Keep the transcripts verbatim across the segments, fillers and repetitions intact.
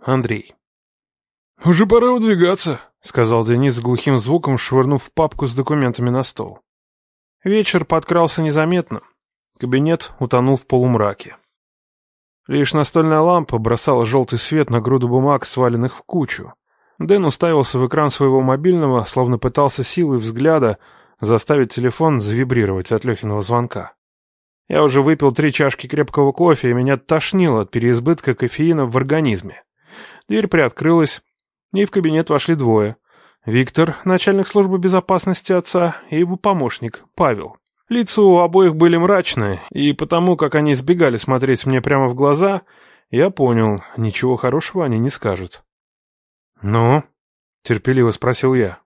Андрей. «Уже пора выдвигаться», — сказал Денис с глухим звуком, швырнув папку с документами на стол. Вечер подкрался незаметно. Кабинет утонул в полумраке. Лишь настольная лампа бросала желтый свет на груду бумаг, сваленных в кучу. Дэн уставился в экран своего мобильного, словно пытался силой взгляда заставить телефон завибрировать от Лехиного звонка. Я уже выпил три чашки крепкого кофе, и меня тошнило от переизбытка кофеина в организме. Дверь приоткрылась, и в кабинет вошли двое. Виктор, начальник службы безопасности отца, и его помощник, Павел. Лица у обоих были мрачные, и потому, как они избегали смотреть мне прямо в глаза, я понял, ничего хорошего они не скажут. «Ну?» — терпеливо спросил я.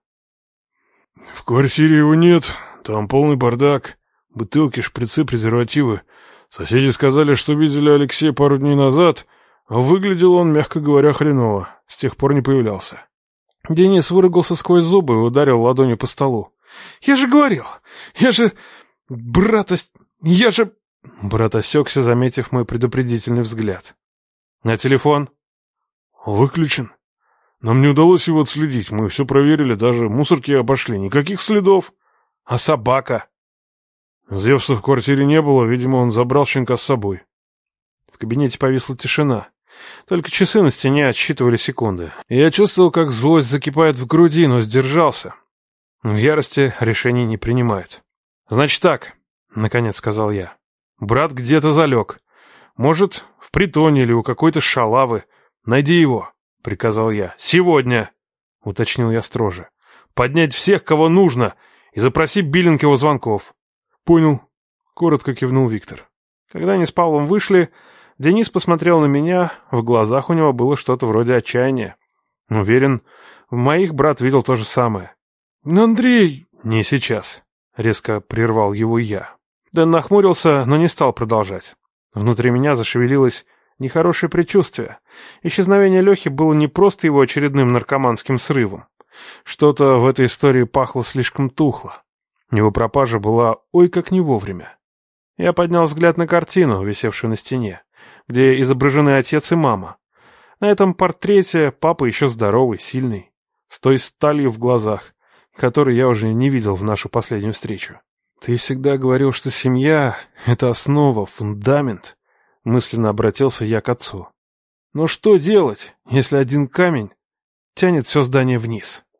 «В квартире его нет, там полный бардак, бутылки, шприцы, презервативы. Соседи сказали, что видели Алексея пару дней назад, а выглядел он, мягко говоря, хреново, с тех пор не появлялся». Денис выругался сквозь зубы и ударил ладонью по столу. «Я же говорил! Я же... Брат... Я же...» Брат осекся, заметив мой предупредительный взгляд. «На телефон?» «Выключен. Нам не удалось его отследить, мы все проверили, даже мусорки обошли, никаких следов. А собака?» Зевса в квартире не было, видимо, он забрал щенка с собой». В кабинете повисла тишина. Только часы на стене отсчитывали секунды. Я чувствовал, как злость закипает в груди, но сдержался. В ярости решений не принимают. «Значит так», — наконец сказал я. «Брат где-то залег. Может, в притоне или у какой-то шалавы. Найди его», — приказал я. «Сегодня», — уточнил я строже. «Поднять всех, кого нужно, и запроси биллинг его звонков». «Понял», — коротко кивнул Виктор. Когда они с Павлом вышли, Денис посмотрел на меня, в глазах у него было что-то вроде отчаяния. Уверен, в моих брат видел то же самое. «Андрей!» «Не сейчас», — резко прервал его я. Дэн нахмурился, но не стал продолжать. Внутри меня зашевелилось нехорошее предчувствие. Исчезновение Лехи было не просто его очередным наркоманским срывом. Что-то в этой истории пахло слишком тухло. Его пропажа была ой как не вовремя. Я поднял взгляд на картину, висевшую на стене, где изображены отец и мама. На этом портрете папа еще здоровый, сильный, с той сталью в глазах, которой я уже не видел в нашу последнюю встречу. «Ты всегда говорил, что семья — это основа, фундамент», — мысленно обратился я к отцу. «Но что делать, если один камень тянет все здание вниз?»